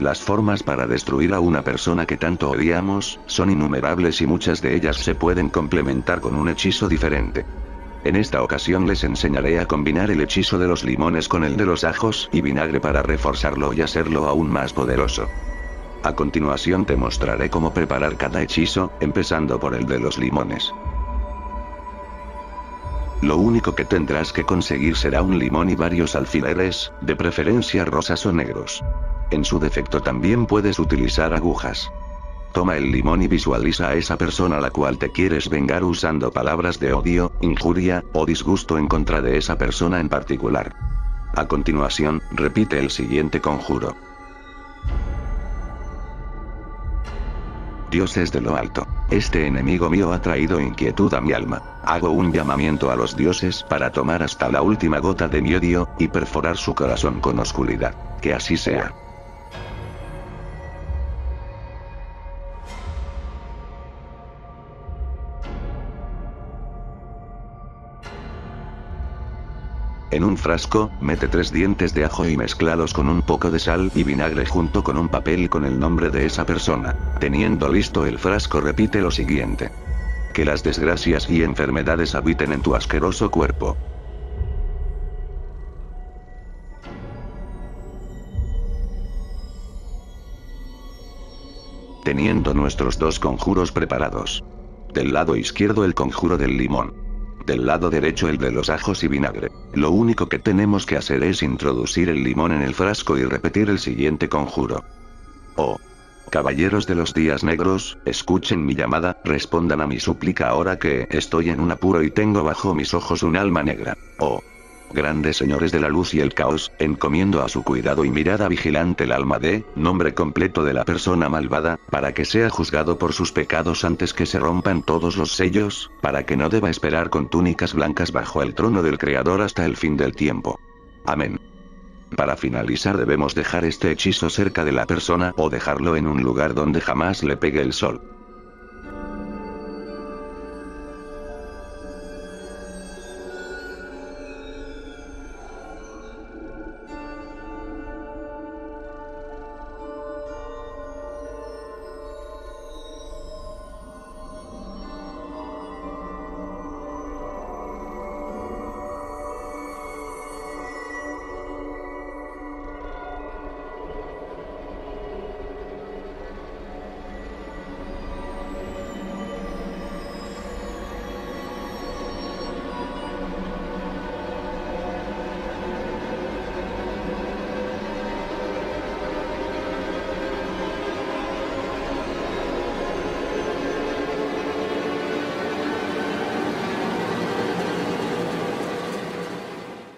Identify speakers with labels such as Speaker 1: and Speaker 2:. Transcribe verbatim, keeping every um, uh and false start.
Speaker 1: Las formas para destruir a una persona que tanto odiamos, son innumerables y muchas de ellas se pueden complementar con un hechizo diferente. En esta ocasión les enseñaré a combinar el hechizo de los limones con el de los ajos y vinagre para reforzarlo y hacerlo aún más poderoso. A continuación te mostraré cómo preparar cada hechizo, empezando por el de los limones. Lo único que tendrás que conseguir será un limón y varios alfileres, de preferencia rosas o negros. En su defecto también puedes utilizar agujas. Toma el limón y visualiza a esa persona a la cual te quieres vengar usando palabras de odio, injuria, o disgusto en contra de esa persona en particular. A continuación, repite el siguiente conjuro. Dioses de lo alto, este enemigo mío ha traído inquietud a mi alma. Hago un llamamiento a los dioses para tomar hasta la última gota de mi odio, y perforar su corazón con oscuridad. Que así sea. En un frasco, mete tres dientes de ajo y mezclados con un poco de sal y vinagre junto con un papel con el nombre de esa persona. Teniendo listo el frasco, repite lo siguiente. Que las desgracias y enfermedades habiten en tu asqueroso cuerpo. Teniendo nuestros dos conjuros preparados. Del lado izquierdo el conjuro del limón. Del lado derecho el de los ajos y vinagre. Lo único que tenemos que hacer es introducir el limón en el frasco y repetir el siguiente conjuro. Oh. Caballeros de los días negros, escuchen mi llamada, respondan a mi súplica ahora que estoy en un apuro y tengo bajo mis ojos un alma negra. Oh. Grandes señores de la luz y el caos, encomiendo a su cuidado y mirada vigilante el alma de, nombre completo de la persona malvada, para que sea juzgado por sus pecados antes que se rompan todos los sellos, para que no deba esperar con túnicas blancas bajo el trono del Creador hasta el fin del tiempo. Amén. Para finalizar debemos dejar este hechizo cerca de la persona o dejarlo en un lugar donde jamás le pegue el sol.